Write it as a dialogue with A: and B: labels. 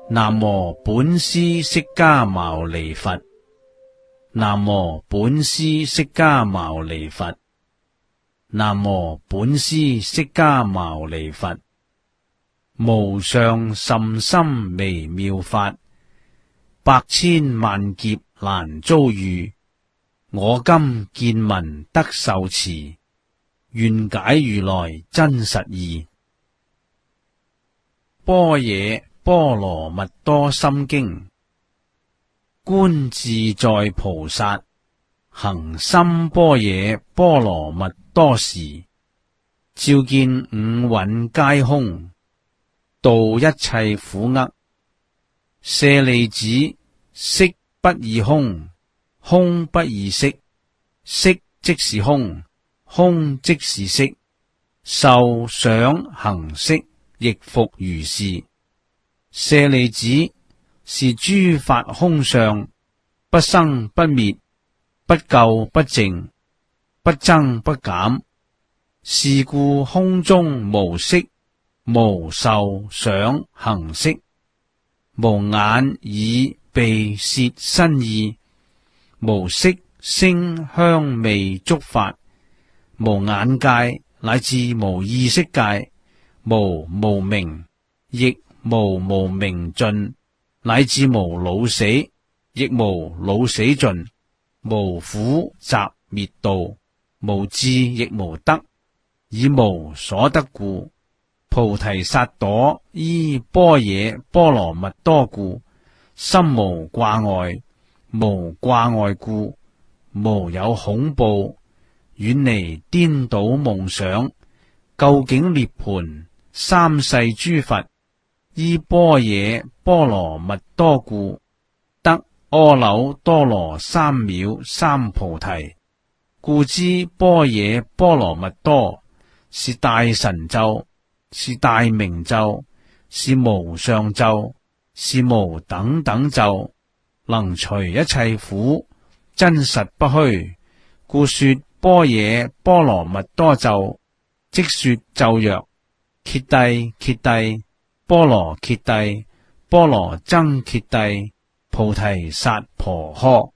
A: 南無本師釋迦牟尼佛。南無本師釋迦牟尼佛。南無本師釋迦牟尼佛。無上甚深微妙法，百千萬劫難遭遇。我今見聞得受持，願解如來真實義。般若波羅蜜多心經。觀自在菩薩行深般若波羅蜜多時，照見五蘊皆空，度一切苦厄。舍利子，色不異空，空不異色，色即是空，空即是色，受想行識亦復如是。舍利子，是諸法空相，不生不滅，不垢不淨，不增不減。是故空中無色，無受想行識，無眼耳鼻舌身意，無色聲香味觸法，無眼界乃至無意識界，無無明，亦無無明盡，乃至無老死，亦無老死盡，無苦集滅道，無智亦無得，以無所得故。菩提薩埵依般若波羅蜜多故，心無掛礙，無掛礙故，無有恐怖，遠離顛倒夢想，究竟涅槃。三世諸佛依般若波羅蜜多故，得阿耨多羅三藐三菩提。故知般若波羅蜜多是大神咒，是大明咒，是無上咒，是無等等咒，能除一切苦，真實不虛。故說般若波羅蜜多咒，即說咒曰：揭諦揭諦，波羅揭諦，波羅僧揭諦，菩提薩婆訶。